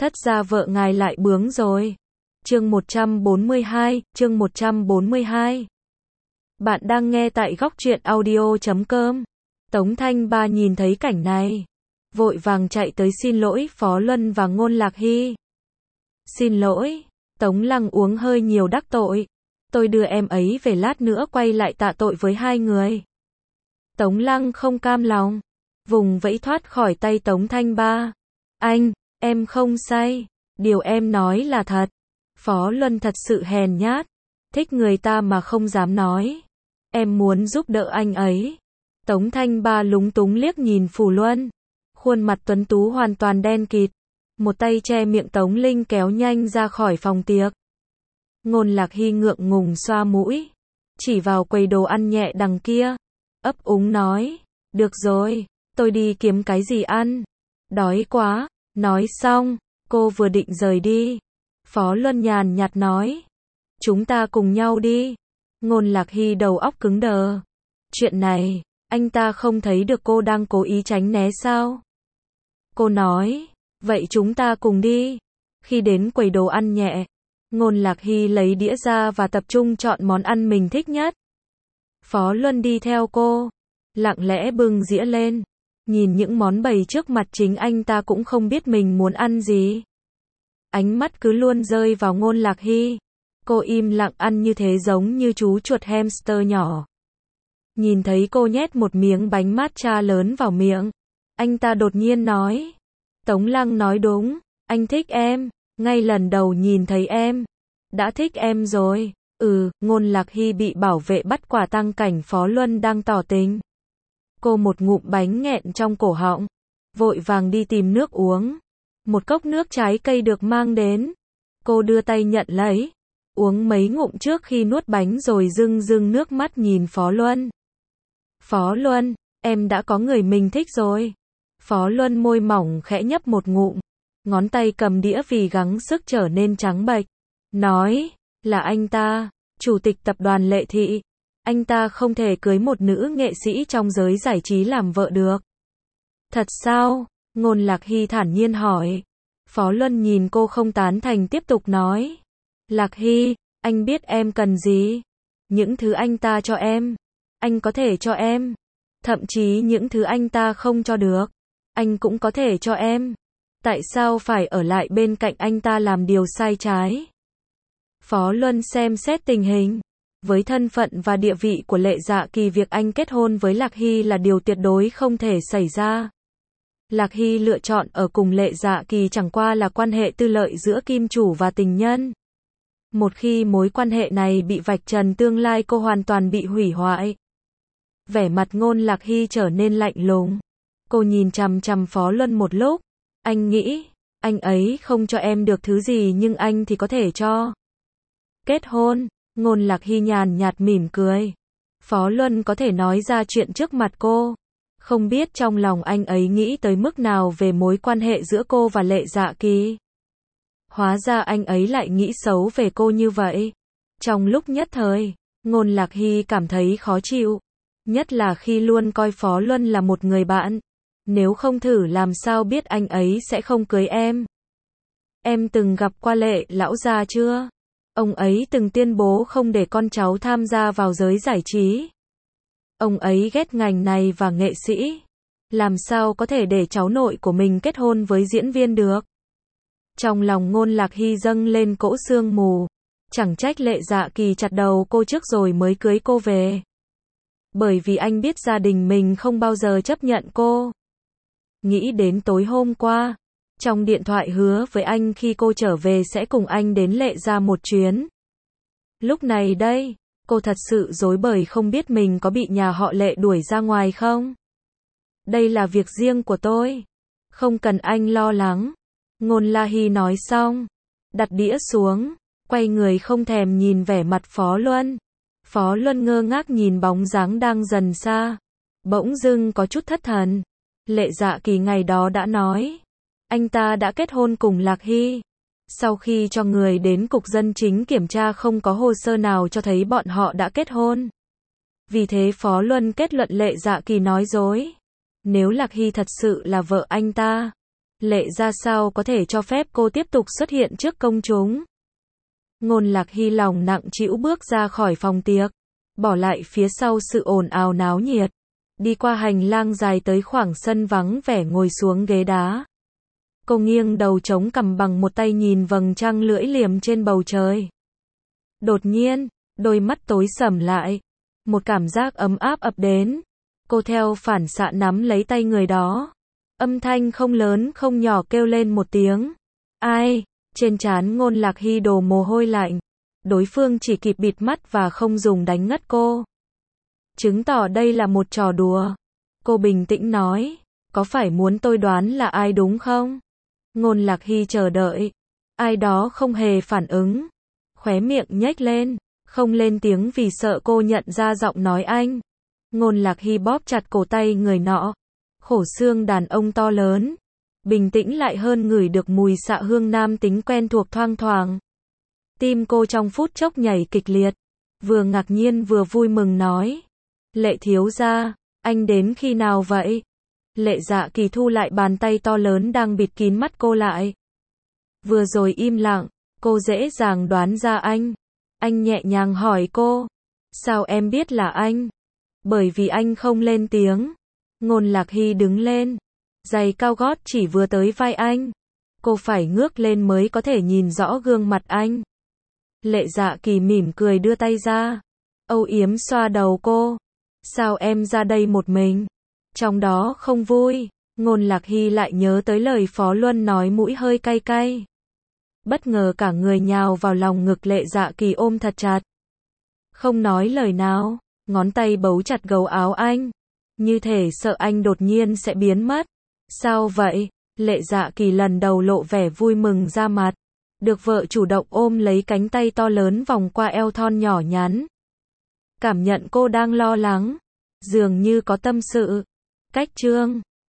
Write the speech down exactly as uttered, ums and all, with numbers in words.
Thất gia vợ ngài lại bướng rồi. Chương một trăm bốn mươi hai, chương một trăm bốn mươi hai. Bạn đang nghe tại góc truyện audio chấm com. Tống Thanh Ba nhìn thấy cảnh này, vội vàng chạy tới xin lỗi Phó Luân và Ngôn Lạc Hy. Xin lỗi, Tống Lăng uống hơi nhiều đắc tội. Tôi đưa em ấy về lát nữa quay lại tạ tội với hai người. Tống Lăng không cam lòng, vùng vẫy thoát khỏi tay Tống Thanh Ba. Anh, em không say, điều em nói là thật. Phó Luân thật sự hèn nhát, thích người ta mà không dám nói. Em muốn giúp đỡ anh ấy. Tống Thanh Ba lúng túng liếc nhìn Phù Luân, khuôn mặt tuấn tú hoàn toàn đen kịt, một tay che miệng Tống Linh kéo nhanh ra khỏi phòng tiệc. Ngôn Lạc Hy ngượng ngùng xoa mũi, chỉ vào quầy đồ ăn nhẹ đằng kia, ấp úng nói, được rồi, tôi đi kiếm cái gì ăn, đói quá. Nói xong, cô vừa định rời đi, Phó Luân nhàn nhạt nói, chúng ta cùng nhau đi. Ngôn Lạc Hy đầu óc cứng đờ. Chuyện này, anh ta không thấy được cô đang cố ý tránh né sao? Cô nói, vậy chúng ta cùng đi. Khi đến quầy đồ ăn nhẹ, Ngôn Lạc Hy lấy đĩa ra và tập trung chọn món ăn mình thích nhất. Phó Luân đi theo cô, lặng lẽ bưng dĩa lên, nhìn những món bày trước mặt chính anh ta cũng không biết mình muốn ăn gì. Ánh mắt cứ luôn rơi vào Ngôn Lạc Hy. Cô im lặng ăn như thế giống như chú chuột hamster nhỏ. Nhìn thấy cô nhét một miếng bánh matcha lớn vào miệng, anh ta đột nhiên nói, Tống Lăng nói đúng, anh thích em, ngay lần đầu nhìn thấy em, đã thích em rồi. Ừ, Ngôn Lạc Hy bị bảo vệ bắt quả tang cảnh Phó Luân đang tỏ tình. Cô một ngụm bánh nghẹn trong cổ họng, vội vàng đi tìm nước uống. Một cốc nước trái cây được mang đến, cô đưa tay nhận lấy, uống mấy ngụm trước khi nuốt bánh rồi rưng rưng nước mắt nhìn Phó Luân. Phó Luân, em đã có người mình thích rồi. Phó Luân môi mỏng khẽ nhấp một ngụm, ngón tay cầm đĩa vì gắng sức trở nên trắng bệch, nói, là anh ta, chủ tịch tập đoàn Lệ Thị. Anh ta không thể cưới một nữ nghệ sĩ trong giới giải trí làm vợ được. Thật sao? Ngôn Lạc Hy thản nhiên hỏi. Phó Luân nhìn cô không tán thành tiếp tục nói. Lạc Hy, anh biết em cần gì. Những thứ anh ta cho em, anh có thể cho em. Thậm chí những thứ anh ta không cho được, anh cũng có thể cho em. Tại sao phải ở lại bên cạnh anh ta làm điều sai trái? Phó Luân xem xét tình hình. Với thân phận và địa vị của Lệ Dạ Kỳ, việc anh kết hôn với Lạc Hy là điều tuyệt đối không thể xảy ra. Lạc Hy lựa chọn ở cùng Lệ Dạ Kỳ chẳng qua là quan hệ tư lợi giữa kim chủ và tình nhân. Một khi mối quan hệ này bị vạch trần, tương lai cô hoàn toàn bị hủy hoại. Vẻ mặt Ngôn Lạc Hy trở nên lạnh lùng. Cô nhìn chằm chằm Phó Luân một lúc. Anh nghĩ, anh ấy không cho em được thứ gì nhưng anh thì có thể cho. Kết hôn. Ngôn Lạc Hy nhàn nhạt mỉm cười. Phó Luân có thể nói ra chuyện trước mặt cô. Không biết trong lòng anh ấy nghĩ tới mức nào về mối quan hệ giữa cô và Lệ Dạ Kỳ. Hóa ra anh ấy lại nghĩ xấu về cô như vậy. Trong lúc nhất thời, Ngôn Lạc Hy cảm thấy khó chịu. Nhất là khi luôn coi Phó Luân là một người bạn. Nếu không thử làm sao biết anh ấy sẽ không cưới em. Em từng gặp qua Lệ lão gia chưa? Ông ấy từng tuyên bố không để con cháu tham gia vào giới giải trí. Ông ấy ghét ngành này và nghệ sĩ. Làm sao có thể để cháu nội của mình kết hôn với diễn viên được? Trong lòng Ngôn Lạc Hy dâng lên cỗ sương mù. Chẳng trách Lệ Dạ Kỳ chặt đầu cô trước rồi mới cưới cô về. Bởi vì anh biết gia đình mình không bao giờ chấp nhận cô. Nghĩ đến tối hôm qua, trong điện thoại hứa với anh khi cô trở về sẽ cùng anh đến Lệ gia một chuyến. Lúc này đây, cô thật sự rối bời không biết mình có bị nhà họ Lệ đuổi ra ngoài không. Đây là việc riêng của tôi, không cần anh lo lắng. Ngôn Lạc Hy nói xong, đặt đĩa xuống, quay người không thèm nhìn vẻ mặt Phó Luân. Phó Luân ngơ ngác nhìn bóng dáng đang dần xa, bỗng dưng có chút thất thần. Lệ Dạ Kỳ ngày đó đã nói, anh ta đã kết hôn cùng Lạc Hy. Sau khi cho người đến cục dân chính kiểm tra không có hồ sơ nào cho thấy bọn họ đã kết hôn. Vì thế Phó Luân kết luận Lệ Dạ Kỳ nói dối. Nếu Lạc Hy thật sự là vợ anh ta, Lệ ra sao có thể cho phép cô tiếp tục xuất hiện trước công chúng. Ngôn Lạc Hy lòng nặng trĩu bước ra khỏi phòng tiệc, bỏ lại phía sau sự ồn ào náo nhiệt, đi qua hành lang dài tới khoảng sân vắng vẻ ngồi xuống ghế đá. Cô nghiêng đầu chống cằm bằng một tay nhìn vầng trăng lưỡi liềm trên bầu trời. Đột nhiên, đôi mắt tối sầm lại, một cảm giác ấm áp ập đến. Cô theo phản xạ nắm lấy tay người đó. Âm thanh không lớn không nhỏ kêu lên một tiếng. Ai? Trên trán Ngôn Lạc Hy đổ mồ hôi lạnh. Đối phương chỉ kịp bịt mắt và không dùng đánh ngất cô. Chứng tỏ đây là một trò đùa. Cô bình tĩnh nói. Có phải muốn tôi đoán là ai đúng không? Ngôn Lạc Hy chờ đợi. Ai đó không hề phản ứng. Khóe miệng nhếch lên. Không lên tiếng vì sợ cô nhận ra giọng nói anh. Ngôn Lạc Hy bóp chặt cổ tay người nọ. Khổ xương đàn ông to lớn. Bình tĩnh lại hơn ngửi được mùi xạ hương nam tính quen thuộc thoang thoảng. Tim cô trong phút chốc nhảy kịch liệt. Vừa ngạc nhiên vừa vui mừng nói. Lệ thiếu gia, anh đến khi nào vậy? Lệ Dạ Kỳ thu lại bàn tay to lớn đang bịt kín mắt cô lại. Vừa rồi im lặng, cô dễ dàng đoán ra anh. Anh nhẹ nhàng hỏi cô. Sao em biết là anh? Bởi vì anh không lên tiếng. Ngôn Lạc Hy đứng lên. Giày cao gót chỉ vừa tới vai anh. Cô phải ngước lên mới có thể nhìn rõ gương mặt anh. Lệ Dạ Kỳ mỉm cười đưa tay ra. Âu yếm xoa đầu cô. Sao em ra đây một mình? Trong đó không vui. Ngôn Lạc Hy lại nhớ tới lời Phó Luân nói mũi hơi cay cay. Bất ngờ cả người nhào vào lòng ngực Lệ Dạ Kỳ ôm thật chặt. Không nói lời nào, ngón tay bấu chặt gấu áo anh. Như thể sợ anh đột nhiên sẽ biến mất. Sao vậy? Lệ Dạ Kỳ lần đầu lộ vẻ vui mừng ra mặt. Được vợ chủ động ôm lấy cánh tay to lớn vòng qua eo thon nhỏ nhắn. Cảm nhận cô đang lo lắng. Dường như có tâm sự. Cách chương